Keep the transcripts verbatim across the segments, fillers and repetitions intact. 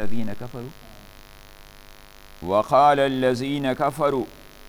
الذين كفروا وقال الذين كفروا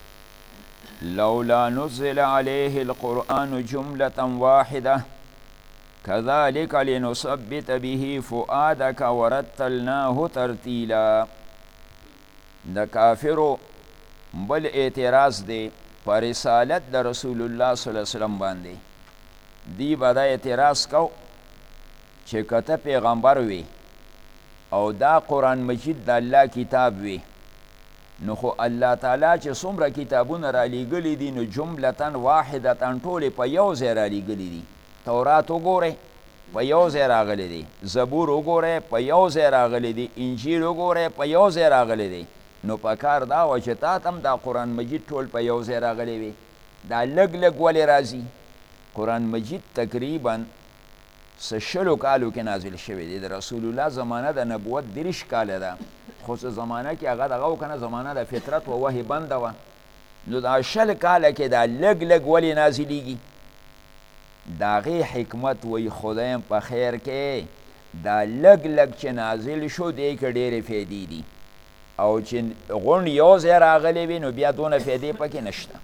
لولا نزل عليه القرآن جملة واحدة كذلك لنثبت به فؤادك ورتلناه ترتیلا. د کافرو بل اعتراض دی پر رسالت د رسول الله صلی الله علیه وسلم باندې. دی به دا اعتراض کو چې کته پیغمبر وي او دا قرآن مجید د الله کتاب وي نو خو الله تعالی چې څومره کتابونه را لیږلي دي نو جملتن واحدتن ټولې په یو ځای را لیږلي دي. تورات وګورئ په یو ځای راغلی دی، زبور وګورئ په یو ځای راغلی دی، انجیل وګورئ په یو ځای راغلی دی. نو په کار دا وه چې تا ته هم دا قرآن مجید ټول په یو ځای راغلی وي. دا لږ لږ ولې راځي؟ قرآن مجید تقریبا څه شلو کالو کې نازل شوی دی. د رسول الله زمانه د نبوت دېرش کاله ده، خو څه زمانه کې هغه دغه و که نه، زمانه د فطرت و وحی بنده وه. نو دا شل کاله کې دا لږ لږ ولې نازلیږي؟ د هغې حکمت وی خدایم په خیر کې دا لږ لږ چې نازل شو دی که ډېرې فایدې دي، او چې غونډ یو ځای راغلی وي نو بیا دونه فایدې پکې نشته.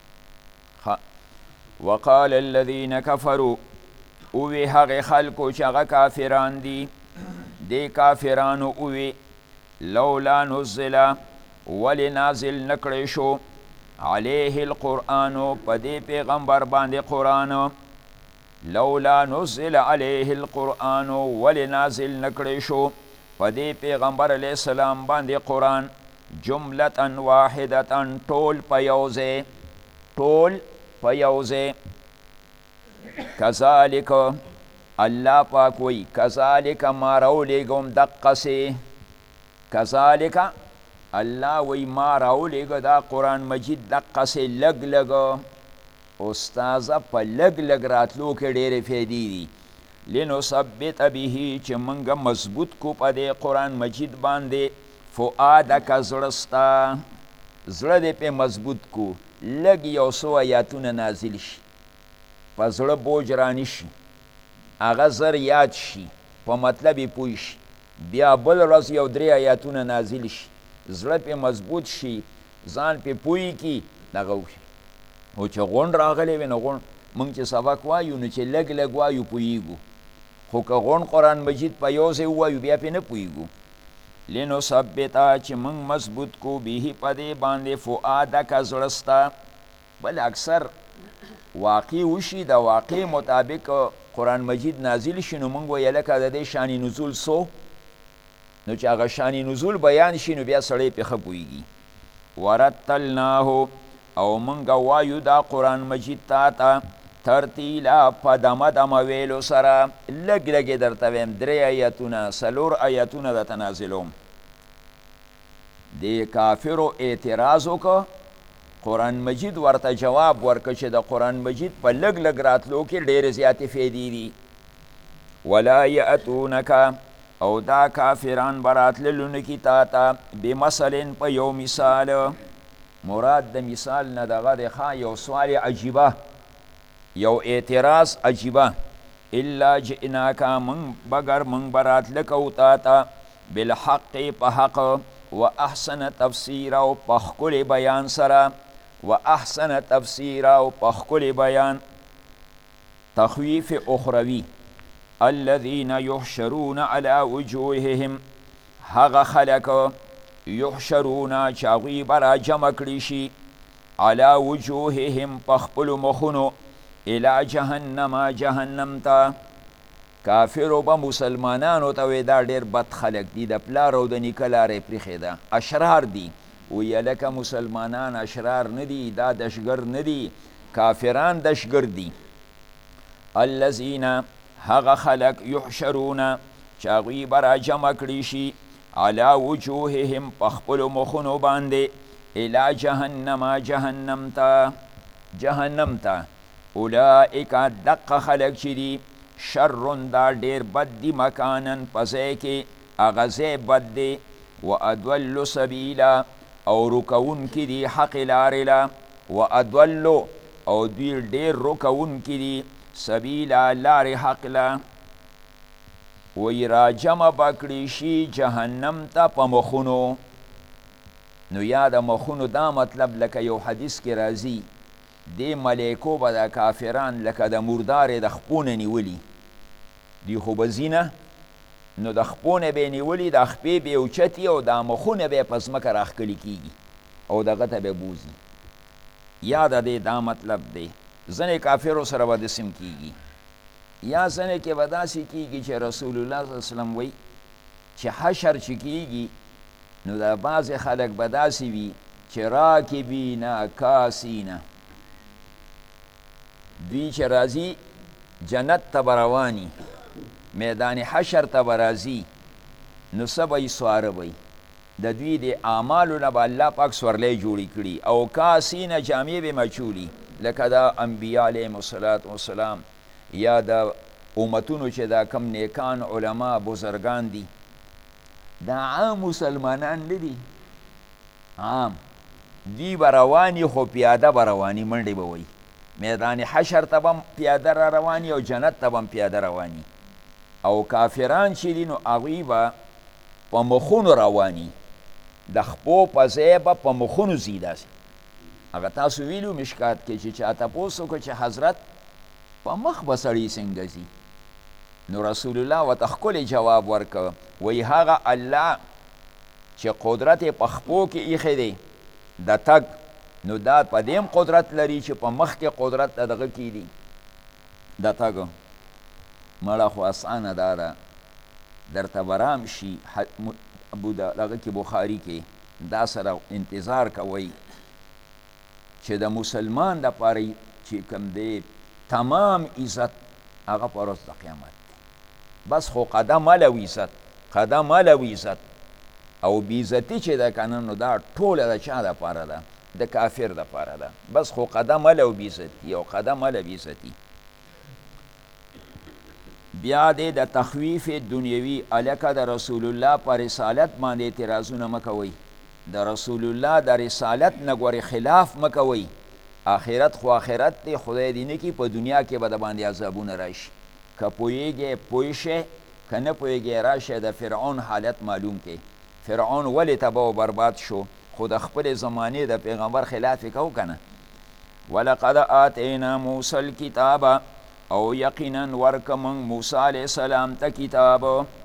وقال الذین کفروا اوی هغې خلکو چې هغه کافران دي، دې کافرانو اوی لولا نزل ولې نازل نکړی شو علیه القرآن په دې پیغمبر باندې قرآن. لولا نزل علیه القرآن ولې نازل نکړی شو په دې پیغمبر علیه السلام باندې قرآن جملتا واحدتا ټول په یو ځای، ټول په یو ځای. کذالک الله پاک وی کذالک ما راولیږم دقسې، کذالک الله وی ما راولیږه دا قرآن مجید دقسې لږ لږ. استازه په لږ لږ راتلو کې ډېرې فایدې دي. لنثبت به چې موږ مضبوط کو په دې قرآن مجید باندې فؤادک زړه ستا، زړه دې پې مضبوط کو. لږ یو څو آیاتونه نازل شي په زړه بوج رانی شي، هغه زر یاد شي، په مطلب یې پوه شي، بیا بل ورځ یو درې آیاتونه نازل شي، زړه پې مضبوط شي، ځان پې پوه کي، دغه وشي. او چې غونډ راغلی وي نو غونډ موږ چې سبق وایو نو چې لږ لږ وایو پوهیږو، خو که غونډ قرآن مجید په یو ځای ووایو بیا پې نه پوهیږو. لنثبته چې موږ مضبوط کو به په دې باندې فؤادک زړه ستا. بل اکثر واقع وشي د واقع مطابق قرآن مجید نازل شي نو موږ وایو لکه د دې شان نزول څو، نو چې هغه شان نزول بیان شي نو بیا سړی پې ښه پوهیږي. ورتلناه او منگا وایو دا قرآن مجید تا تا ترتیلا پا دم دم ویلو سرا. لگ لگی در تویم دری آیتونا سلور آیتونا دا تنازلوم. دی کافرو اعتراضو که قرآن مجید ورته جواب ورکه چې د قرآن مجید په لگ لگ راتلو کې ډېرې زیاتې فایدې دي. ولا یأتونک او دا کافران براتللو نکی تا تا بمثل په یو مثال. مراد د مثال نه دغه دی ښه یو سوال عجیبه، یو اعتراض عجیبه. الا جئناکا من بگر من براتله کو تا ته بالحق په حق و احسن تفسیرا او په ښکلي بیان سره، و احسن تفسیرا او په ښکلي بیان. تخویف اخروی الذین یحشرون علی وجوههم، هغه خلک یحشرون چې هغوی به را جمع کړي شي علی وجوههم په خپلو مخونو الی جهنم جهنم ته. کافرو به مسلمانانو ته وی دا ډېر بد خلک دي، د پلار او د نیکه لاره یې پرېښې ده، اشرار دي. ویه لکه مسلمانان اشرار نه دي، دا دشګر نه دي، کافران دشګر دي. الذین هغه خلک یحشرون چې هغوی به را جمع کړي شي علی وجوههم په خپلو مخونو باندې الی جهنم جهنم ته، جهنم ته. اولئک دقه خلک چې دي شرون دا ډېر بد دي مکانن په ځای کې، هغه ځای بد دی. و ادولو سبیلا او رکوونکي دي حق لارې له، و ادولو او دوی ډېر رکوونکي دي سبیلا لارې حق له. وی را جمع بکړي شي جهنم ته په مخونو. نو یا د مخونو دا مطلب لکه یو حدیث کې راځي دې ملیکو به د کافران لکه د مردارې د خپونه نیولي دی خو به ځي نه، نو د خپونه به یې نیولي د خپې به یې اوچتي او دا مخونه به یې په ځمکه راښکلي کېږي او دغه ته به بوځي. یا د دې دا مطلب دی ځینې کافرو سره به داسې کېږي، یا ځینې کې به داسې کېږي چې رسول الله صلی الله علیه وسلم وایي چې حشر چې کېږي نو دا بعضې خلک به داسې وي چې راکبینه کاسینه، دوی چې راځي جنت ته به رواني، میدان حشر ته به راځي، نو څه به یې سواره به د دوی د اعمالو نه به الله پاک سورلی جوړې کړي او کاسینه جامې به مچولي لکه دا انبیا علیهم الصلاة والسلام یا د امتونو چې دا کم نیکان علما بزرگان دي دا عام مسلمانان نه دي، عام دوی به رواني خو پیاده به رواني، منډې به وایي میدان حشر ته به پیاده را رواني او جنت ته به پیاده رواني، او کافران چې دي نو هغوی به په مخونو رواني، د خپو په ځای به په مخونو ځي. داسې هغه تاسو ویلو مشکات کې چې چا تپوس وکړه چې حضرت په مخ به سړی څنګه ځي، نو رسول الله ورته ښکلی جواب ورکړ، وایي هغه الله چې قدرت یې په خپو کې ایښی دی د تګ، نو دا په دې قدرت لري چې په مخ کې قدرت د دغه کې دي د تګ. مړه خو اسانه دا ده درته برام شي دغه کې بخاري کې دا سره انتظار کوئ چې د مسلمان دپاره چې کوم دی تمام عزت هغه په ورځ د قیامت دی، بس خو قدم الو عزت قدم الو عزت او بیزتی چې ده که نه نو دا ټوله د چا دپاره ده؟ د کافر دپاره ده، بس خو قدم الو بیزتی او قدم الو بیزتی. بیا دې د تخویف دنیوي الکه د رسول الله په رسالت باندې اعتراضونه مه کوئ، د رسول الله د رسالت نه ګورې خلاف مه کوئ، آخرت خو آخرت دی، خدای دې نه کړي په دنیا کې به د باندې عذابونه راشي، که پوهیږئ پوه شئ، که نه پوهیږئ راشئ د فرعون حالت معلوم کړئ. فرعون ولې تباه و برباد شو؟ خو د خپلې زمانې د پیغمبر خلاف یې کو که نه. ولقد آتینا موسی الکتاب او یقینا ورک من موسی علیه السلام ته کتاب،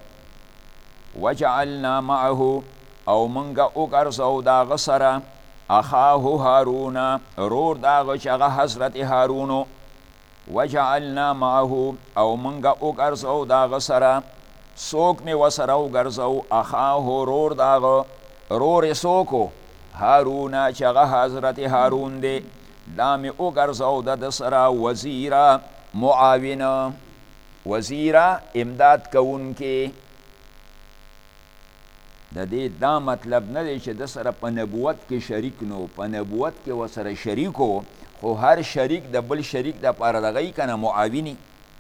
وجعلنا معه او منگا اگرزو داغ سره اخاهو هارون رور داغ چې هغه حضرت هارونو، وجعلنا معه او منگا اگرزو داغ سره سوک می وسره اگرزو اخاهو رور داغ رور سوکو هارون چې هغه حضرت هارون دی، دا می اگرزو د سره وزیره معاونه وزیره امداد کوونکې. د دې دا مطلب نه دی چې د سره په نبوت کې شریک نو، په نبوت کې ورسره شریکو، خو هر شریک د بل شریک دپاره دغه یي که نه معاوني.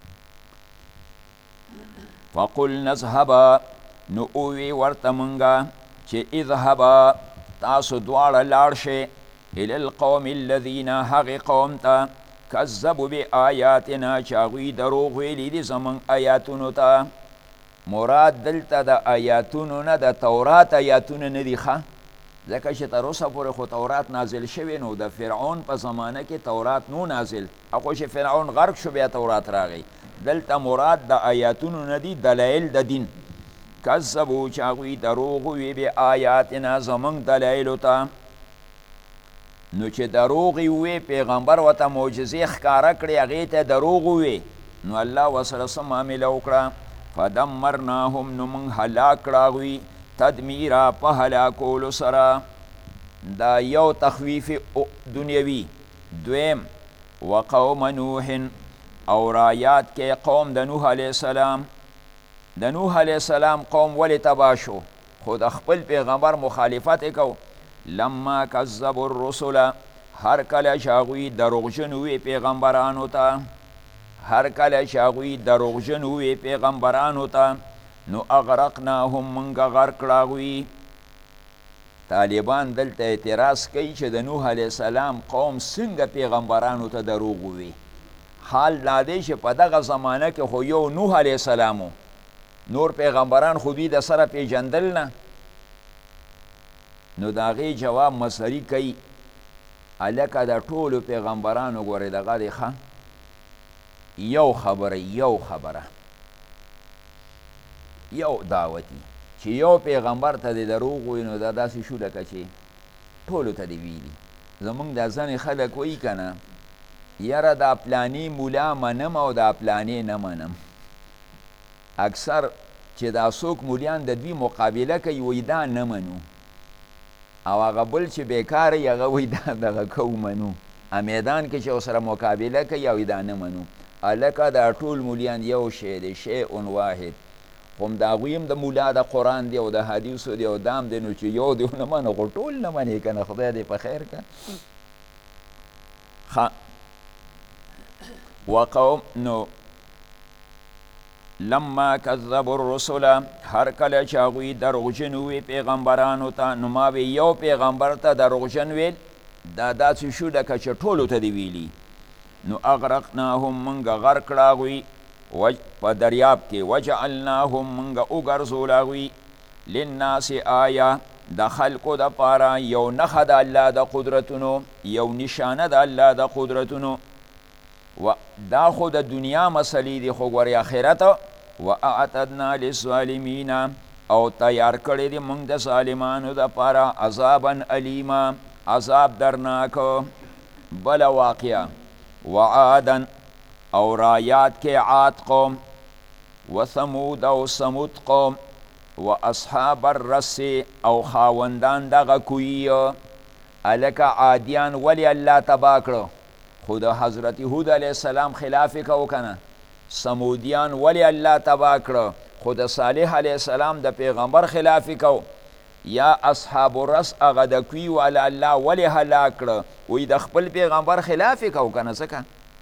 فقلنا اذهبا نو اووی ورته مونږه چې اذهبا تاسو دواړه لاړ شئ الی القوم الذین هغې قوم ته کذبوا بآیاتنا چې هغوی دروغ ویلي دي زموږ آیاتونو ته. مراد دلته د آیاتونو نه د تورات آیاتونه نه دي ښه، ځکه چې تر اوسه پورې خو تورات نازل شوی نو د فرعون په زمانه کې تورات نو نازل، هغه چې فرعون غرق شو بیا تورات راغی. دلته مراد د آیاتونو نه دي دلایل د دین. کذبوا چې هغوی دروغ وی بآیاتنا زموږ دلایلو ته، نو چې دروغ یې ووی پیغمبر ورته معجزې ښکاره کړې هغې ته دروغ ووی، نو الله ورسره څه معامله وکړه؟ فدمرناهم نو موږ هلاک کړه هغوی تدمیرا په هلاکولو سره. دا یو تخویف دنیوي. دویم وقوم نوح او رایات کې قوم د نوح علیه السلام. د نوح علیه السلام قوم ولې تباه شو؟ خو د خپل پیغمبر مخالفت یې کو. لما کذبوا الرسل هر کله چې هغوی دروغجن وي پیغمبرانو ته، هر کله چې هغوی دروغجن وي پیغمبرانو ته، نو اغرقناهم منګه غرق کړه هغوی. طالبان دلته اعتراض کوي چې د نوح علیه السلام قوم څنګه پیغمبرانو ته دروغ ووي. حال دا دی چې په دغه زمانه کې خو یو نوح علیه السلام و نور پیغمبران خو دوی د سره پیژندل نه. نو د هغې جواب مصري کوي هلکه د ټولو پیغمبرانو ګورې دغه دی ښه یو خبره یو خبره یو دعوتي چې یو پیغمبر ته د دروغ وایي نو دا داسې شو لکه چې ټولو ته دې ویلي. زمونږ دا ځینې خلک وایي که نه یاره دا پلانې مولا منم او دا پلانې نه منم. اکثر چې دا څوک مولیان د دوی مقابله کوي وایي دا نه منو او هغه بل چې بیکاره یې هغه وایي دا دغه کوو منو. میدان کې چې ورسره مقابله کوي او دا نه منو. هلکه دا ټول مولیان یو شی دی شیء واحد. خو هم د هغوی هم د مولا د قرآن دی او د حدیثو دی او دام دی نو چې یو دی ونه منو خو ټول نه منې که نه خدای دې په خیر که. ښه وقوم نو لما کذبوا الرسل هر کله چې هغوی دروغجن وي پیغمبرانو ته نو ما وی یو پیغمبر ته دروغجن ویل دا داسې شو لکه چې ټولو ته دې ویلي. نو اغرقناهم منګه غرق کړه هغوی په دریاب کې وجعلناهم منګه وګرځول هغوی للناس آیه د خلکو دپاره یو نښه د الله د قدرتونو یو نشانه د الله د قدرتونو. و دا خو د دنیا مسلې دي خو ګورې آخرت و اعتدنا للظالمین او تیار کړی دی موږ د ظالمانو دپاره عذابا علیما عذاب درناک. بله واقعه وعادا او رایات کې عاد قوم و ثمود او ثمود قوم و اصحاب الرس او خاوندان دغه کوی. هلکه عادیان ولی الله تباه کړو خو د حضرت هود علیه السلام خلاف یې کو که نه. ثمودیان ولی الله تباه کړو خو د صالح علیه السلام د پیغمبر خلاف یې کو. یا اصحاب الرس هغه د کوی والا الله ولی هلاک کړه وی د خپل پیغمبر خلاف یې کو که نه ځکه.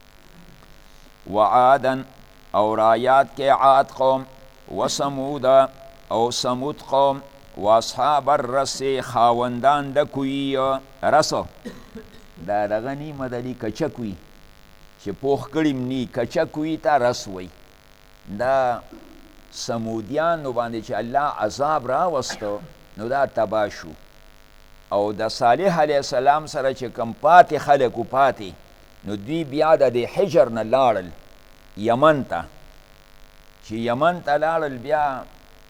وعادا او رایات کې عاد قوم و ثمود او ثمود قوم و اصحاب الرس خاوندان د کوی. رسو دا دغه نی مدلی کچک وي چې پوخ کړي نی کچک وي ته رس وی. دا ثمودیانو باندې چې الله عذاب راوستو نو دا تباه شو. او د صالح علیه السلام سره چې کم پاتې خلکو پاتې نو دوی بیا د دې حجر نه لاړل یمن ته. چې یمن ته لاړل بیا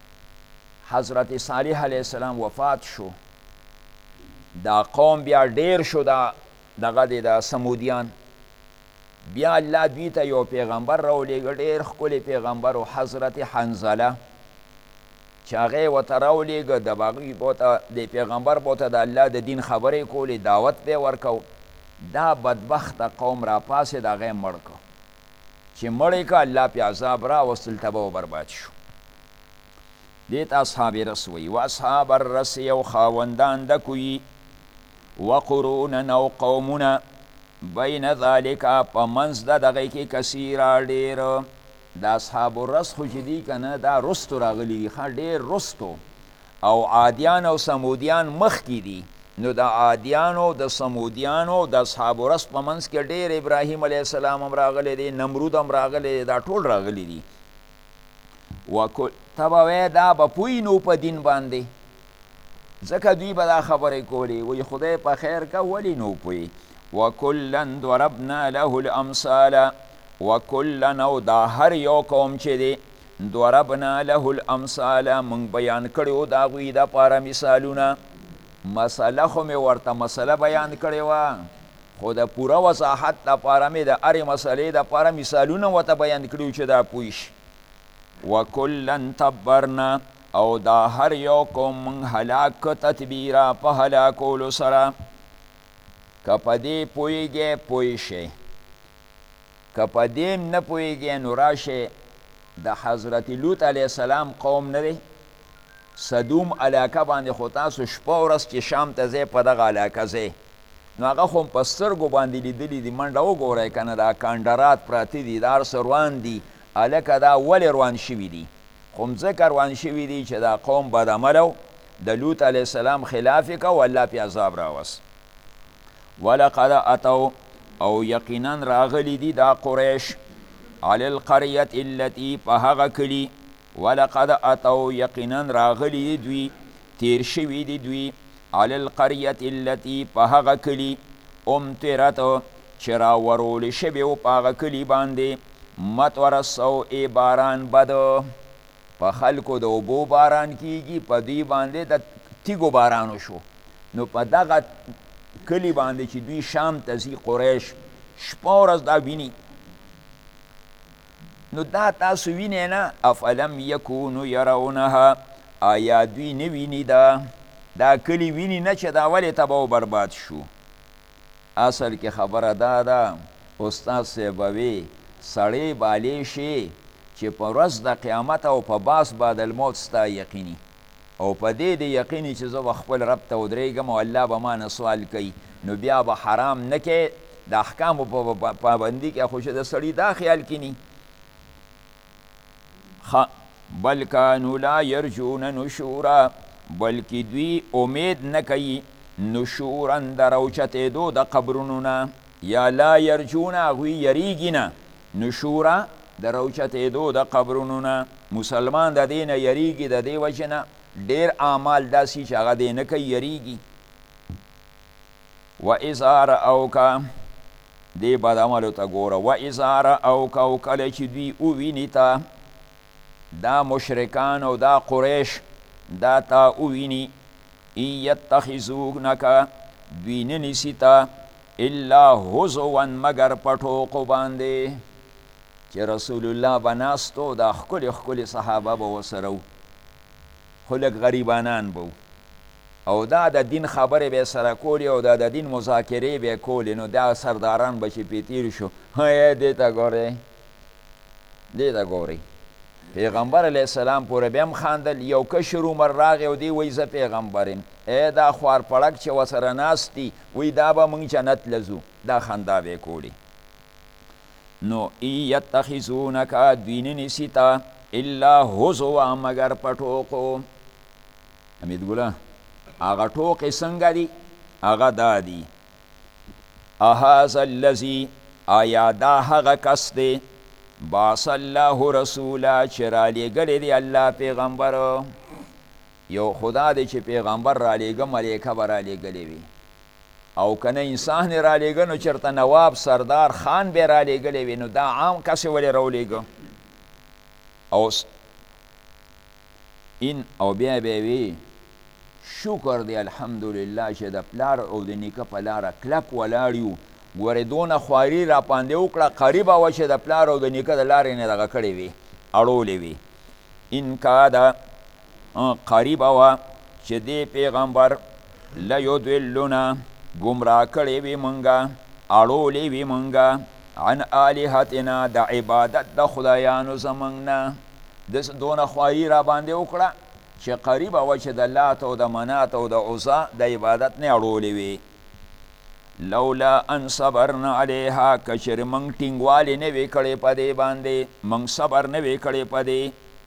حضرت صالح علیه السلام وفات شو. دا قوم بیا ډیر شو دا دغه دی د ثمودیان. بیا الله دوی ته یو پیغمبر راولیږه ډېر ښکلی پیغمبر و حضرت حنظله چې هغې ورته راولیږه د هغوی بوته د پیغمبر بوته د الله د دین خبرې کولې دعوت به یې ورکو. دا بدبخته قوم راپاسېد هغه یې مړ کړ. چې مړ یې که الله پې عذاب راوستل تباه و برباد شو. دې ته اصحاب رس وایي. و اصحاب الرس یو خاوندان د کوی و قرونا او قومونه بین ذالک په منځ د دغې کې کثیره ډېر. د اصحاب الرس خو چې دي که نه دا رستو راغلي دي ښه ډېر رستو. او عادیان او ثمودیان مخکې دي. نو د عادیانو د ثمودیانو د اصحاب الرس په منځ کې ډېر ابراهیم علیه السلام هم راغلی دی نمرود هم راغلی دی دا ټول راغلی دي. وکل ته به وایې دا به پوی نو په دین باندې ځکه دوی به دا خبرې کولې وایي خدای په خیر که ولې نو پوی. وکلا ضربنا له الامثال وکلا او دا هر یو قوم چې دی ضربنا له الامثال موږ بیان کړي د هغوی دپاره مثالونه. مسله خو مې ورته مسله بیان کړې وه خو د پوره وضاحت دپاره مې د هرې مسلې دپاره مثالونه ورته بیان کړي چې دا پوه شي. وکلا تبرنا او دا هر یو قوم موږ هلاک که تدبیره په هلاکولو سره. که په دې پوهېږې پوه شئ که په دې نه پوهېږې نو راشئ د حضرت لوط علیه السلام قوم نه دی صدوم علاقه باندې خو تاسو شپه ورځ چې شام ته ځئ په دغه علاقه ځئ نو هغه خو په سترګو باندې لیدلي دي. منډه وګورئ که نه دا کانډرات پراته دي دا هر څه روان دي. هلکه دا ولې روان شوي دي خو مځکه روان شوي دي چې دا قوم بدعمله و د لوط علیه السلام خلاف یې کو الله پې عذاب راوست. ولقد اتوا او یقینا راغلی دي دا قریش علی القریة التي په هغه کلي ولقد اتوا یقینا راغلی دوی تیر شوي دي دوی علی القریة التي په هغه کلي امطرت چې راورول شوي و په هغه کلي باندې مطور السوء باران بد په خلکو د اوبو باران کیږي په دوی باندې د تیږو باران وشو نو په دغه کلي باندې چې دوی شام ته ځي قریش شپه ورځ دا ویني نو دا تاسو وینئ نه افلم یکونو یرونها آیا دوی نه ویني دا دا کلی ویني نه چې دا ولې تباه و برباد شو اصل کې خبره دا ده استاد صاحب وی سړی بالی شي چې په ورځ د قیامت او په باس بعد الموت ستا یقیني او په دې د یقیني چې زه به خپل رب ته ودرېږم او الله به ما نه سوال کوي نو بیا به حرام نه کې د احکامو په پابندي کې خو چې د سړي دا خیال کینی بل کانو لا یرجون نشورا بلکې دوی امید نه کوي نشورا د راوچتېدو د قبرونو نه یا لا یرجون هغوی یریږي نه نشورا د راوچتېدو د قبرونو نه مسلمان د دې نه یریږي د دې وجې نه ډېر اعمال داسې چې هغه دې نه کوي یریږي و اذا رأوکه دې بد عملو ته ګوره و اذا رأوکه او کله چې دوی وویني ته دا مشرکان او دا قریش دا تا اوینی ای یتخذونک دوی ننیسی تا الا هزوا مگر پټوقو باندې چې رسول الله بناستو دا ښکلي ښکلي صحابه به ورسره و خو لږ غریبانان به او دا د دین خبرې به یې سره کولې او دا د دین مذاکرې به یې کولې نو دا سرداران به چې پې تېر شو دې ته ګورئ دې ته ګورئ پیغمبر علیه السلام پورې بیا هم خاندل یو کشر عمر راغی او دی وایي زه پیغمبر یم ای دا خوار پړک چې ورسره ناست دي وایي دا به موږ جنت لځو دا خندا به یې کولې نو ای یتخذونک دوی نه نیسي تا الا هزوا مگر په ټوقو حمید ګله هغه ټوقې څنګه دي هغه دا دي اهذا الذي آیا دا هغه کس دی باس الله رسولا چې رالیږلی دی الله پیغمبر یو خدا دی چې پیغمبر رالیږه ملیکه به رالیږلی وي او که نه انسان یې رالیږه نو چېرته نواب سردار خان به یې رالیږلی وي نو دا عام کس یې ولې راولیږه او این او بیا به وي شکر دی الحمدلله چې د پلار او د نیکه په لاره کلک ولاړ یو ګورې دونه خواري را باندې وکړه قریبه وه چې د پلار او د نیکه د لارې نه دغه کړې وي اړولې وي ان کاده قریبه وه چې دې پیغمبر لیضلنا ګمراه کړې وي مونږه اړولې وي مونږه عن الهتنا د عبادت د خدایانو زمونږ نه داسې دونه خواري را باندې وکړه چې قریبه وه چې د لات او د منات او د عزا د عبادت نه اړولې وي لولا ان صبرنا علیها کچر منگ ټینګوالی نه وی کړی په دې باندې منگ صبر نه وی کړی په دې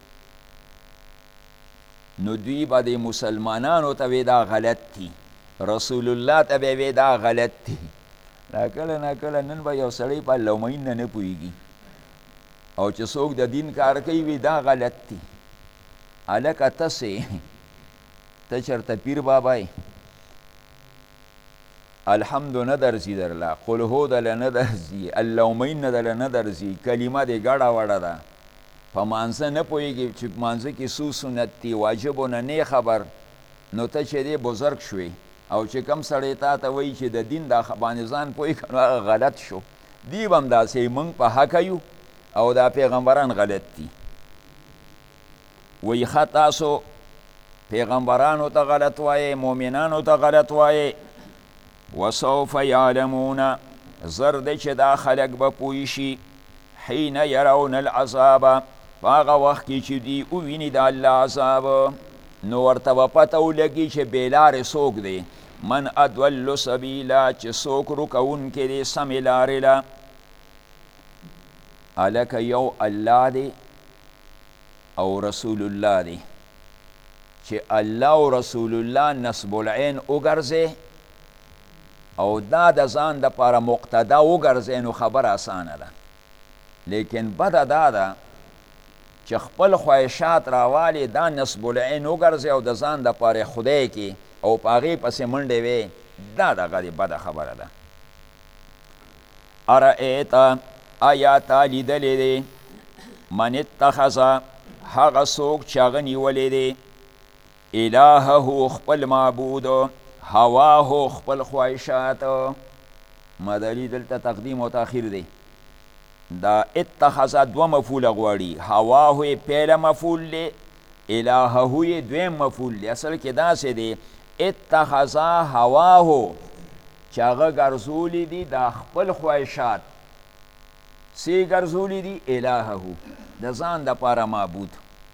نو دوی به د مسلمانانو ته وی دا غلط دي رسول الله ته به وی دا غلط دي ناکله ناکله نن به یو سړی په لومین نه نه پوهېږي او چې څوک د دین کار کوي وی دا غلط دي هلکه تسې ته چېرته پیر بابا یې الحمد نه درځي درله قل هو دله نه درځي اللومین نه دله نه درځي کلمه دې ګډه وړه ده په مانځه نه پوهېږي چې مانځه کې څو سنت دي واجبو نه نه خبر نو ته چې دې بزرګ شوې او چې کم سړی تا ته وایي چې د دین دا باندې ځان پوهېږي نو هغه غلط شو دی به هم داسې موږ په حقه یو او دا پیغمبران غلط دي وایي ښه تاسو پیغمبرانو ته غلط وایې مؤمنانو ته غلط وایې وسوف یعلمون زر دی چې دا خلق به پوه شي حین یرون العذاب په هغه وخت کې چې دوی وویني د الله عذاب نو ورته به پته ولګي چې بېلارې څوک دی من ادول سبیلا چې څوک رکوونکی دی سمې لارې له هلکه یو الله دی او رسول الله دی چې الله او رسول الله نصب العین وګرځې او دا د ځان دپاره مقتدا وګرځې نو خبر اسانه ده لیکن بده دا ده چې خپل خواهشات راوالي دا نصب العین وګرځي او د ځان دپاره خدای کې او په هغې پسې منډې وې دا دغه د بده خبره ده. ارأیت آیا تا لیدلی دی من اتخذ هغه څوک چې هغه نیولی دی الهه خپل معبود هواه خپل خواهشات. مدلی دلته تقدیم و تاخیر دی. دا اتخذ دو مفعول غواړي هواه یې پیله مفعول دی الهه یې دویم مفعول دی. اصل کې داسې دی اتخذ هواه چې هغه ګرځولی دي دا خپل خواهشات سی ګرځولی دي الهه د ځان دپاره معبود.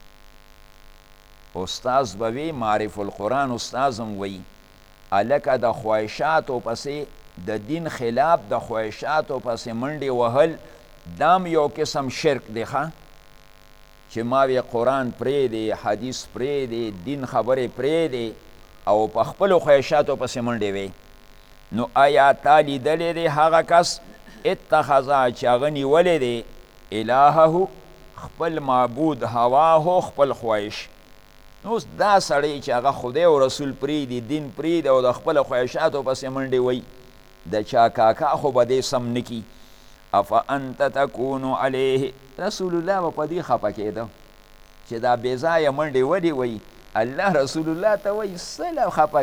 استاز به وی معرف القرآن استاز هم وی هلکه د خواهشاتو پسې د دین خلاف د خواهشاتو پسې منډې وهل دام یو قسم شرک دی ښه چې ما وی قرآن پرېږدې حدیث پرېږدې دین خبرې پرېږدې او په خپلو خواهشاتو پسې منډې وی. نو آیا تا لیدلی دی هغه کس اتخذا چې هغه نیولی دی الهه خپل معبود هواه خپل خواهش. نو اوس دا سړی چې هغه خدای او رسول پرېږدي دین پرېږدي او د خپلو خواهشاتو پسې منډې وی د چا کاکا خو به دې سم نه کي. افانت تکونو علیه رسول الله به په دې خفه کېده چې دا بېځایه منډې ولې وی الله رسول الله ته وی څه له خفه